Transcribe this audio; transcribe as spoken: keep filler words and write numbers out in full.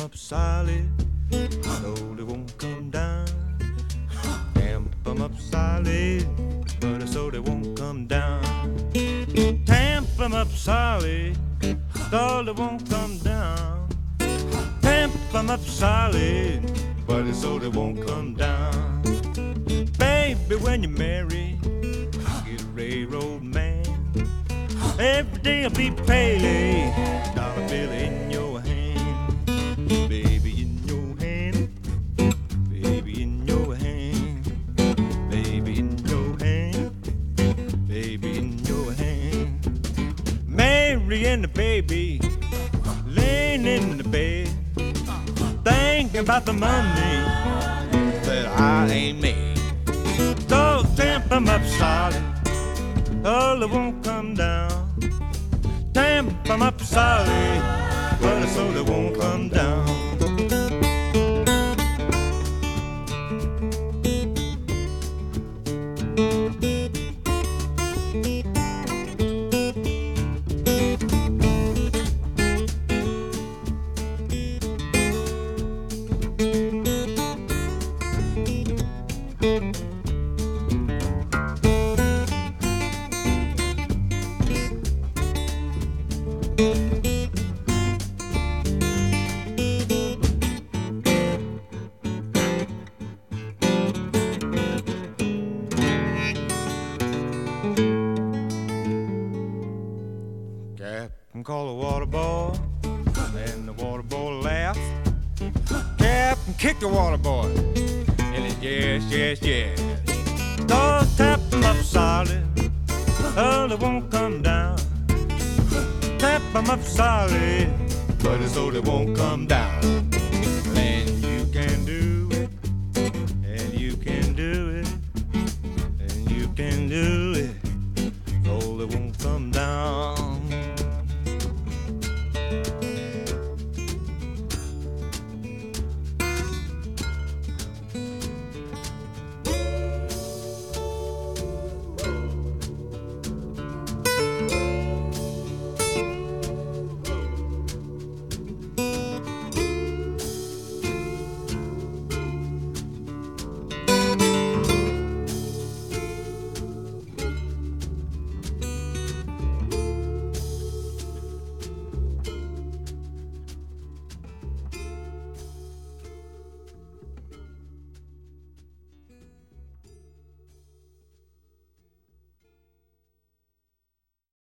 up solid, so they won't come down. Tamp 'em up solid, but so they won't come down. Tamp 'em up solid, so they won't come down. Tamp 'em up solid, but so they won't come down. Baby, when you're married, get a railroad man. Every day I'll be payday, dollar bill in your hand. Baby in your hand, baby in your hand, baby in your hand, baby in your hand. Mary and the baby laying in the bed, thinking about the money that I ain't made. So tamp 'em up solid, oh, they won't come down. Tamp 'em up solid, but so they won't come down. Captain called the water boy, and the water boy laughed. Captain kicked the water boy, and it yes, yes, yes. Dog tap 'em up solid, oh, they won't come down. Tap 'em up solid, but so they won't come down.